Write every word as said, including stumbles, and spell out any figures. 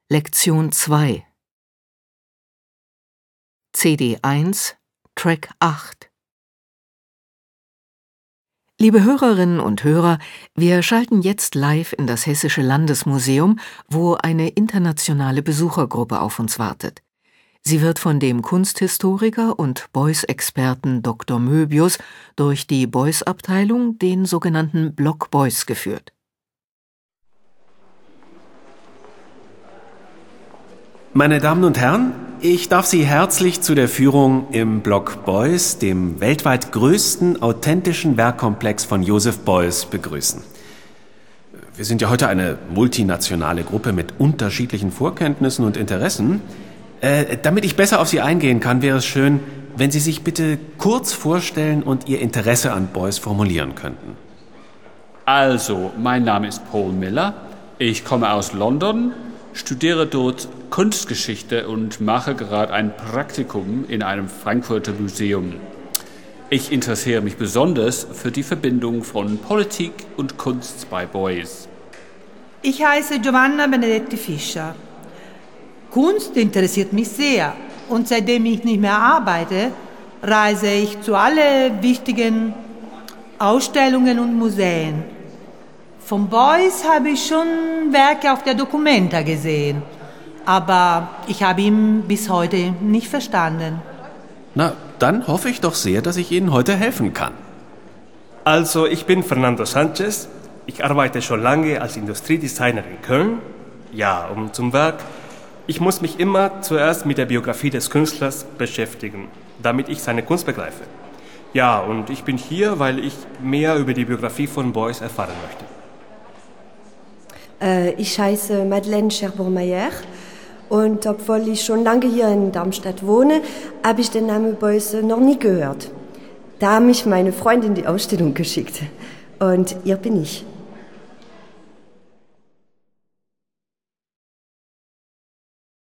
Lektion zwei C D eins, Track acht. Liebe Hörerinnen und Hörer, wir schalten jetzt live in das Hessische Landesmuseum, wo eine internationale Besuchergruppe auf uns wartet. Sie wird von dem Kunsthistoriker und Beuys-Experten Doktor Möbius durch die Beuys-Abteilung, den sogenannten Block Beuys, geführt. Meine Damen und Herren, ich darf Sie herzlich zu der Führung im Block Beuys, dem weltweit größten authentischen Werkkomplex von Joseph Beuys, begrüßen. Wir sind ja heute eine multinationale Gruppe mit unterschiedlichen Vorkenntnissen und Interessen. Äh, damit ich besser auf Sie eingehen kann, wäre es schön, wenn Sie sich bitte kurz vorstellen und Ihr Interesse an Beuys formulieren könnten. Also, mein Name ist Paul Miller. Ich komme aus London, studiere dort Kunstgeschichte und mache gerade ein Praktikum in einem Frankfurter Museum. Ich interessiere mich besonders für die Verbindung von Politik und Kunst bei Beuys. Ich heiße Giovanna Benedetti Fischer. Kunst interessiert mich sehr und seitdem ich nicht mehr arbeite, reise ich zu allen wichtigen Ausstellungen und Museen. Von Beuys habe ich schon Werke auf der Documenta gesehen, aber ich habe ihn bis heute nicht verstanden. Na, dann hoffe ich doch sehr, dass ich Ihnen heute helfen kann. Also, ich bin Fernando Sanchez. Ich arbeite schon lange als Industriedesigner in Köln. Ja, und zum Werk. Ich muss mich immer zuerst mit der Biografie des Künstlers beschäftigen, damit ich seine Kunst begreife. Ja, und ich bin hier, weil ich mehr über die Biografie von Beuys erfahren möchte. Äh, ich heiße Madeleine Cherbourg-Mayer und obwohl ich schon lange hier in Darmstadt wohne, habe ich den Namen Beuys noch nie gehört. Da hat mich meine Freundin die Ausstellung geschickt. Und hier bin ich.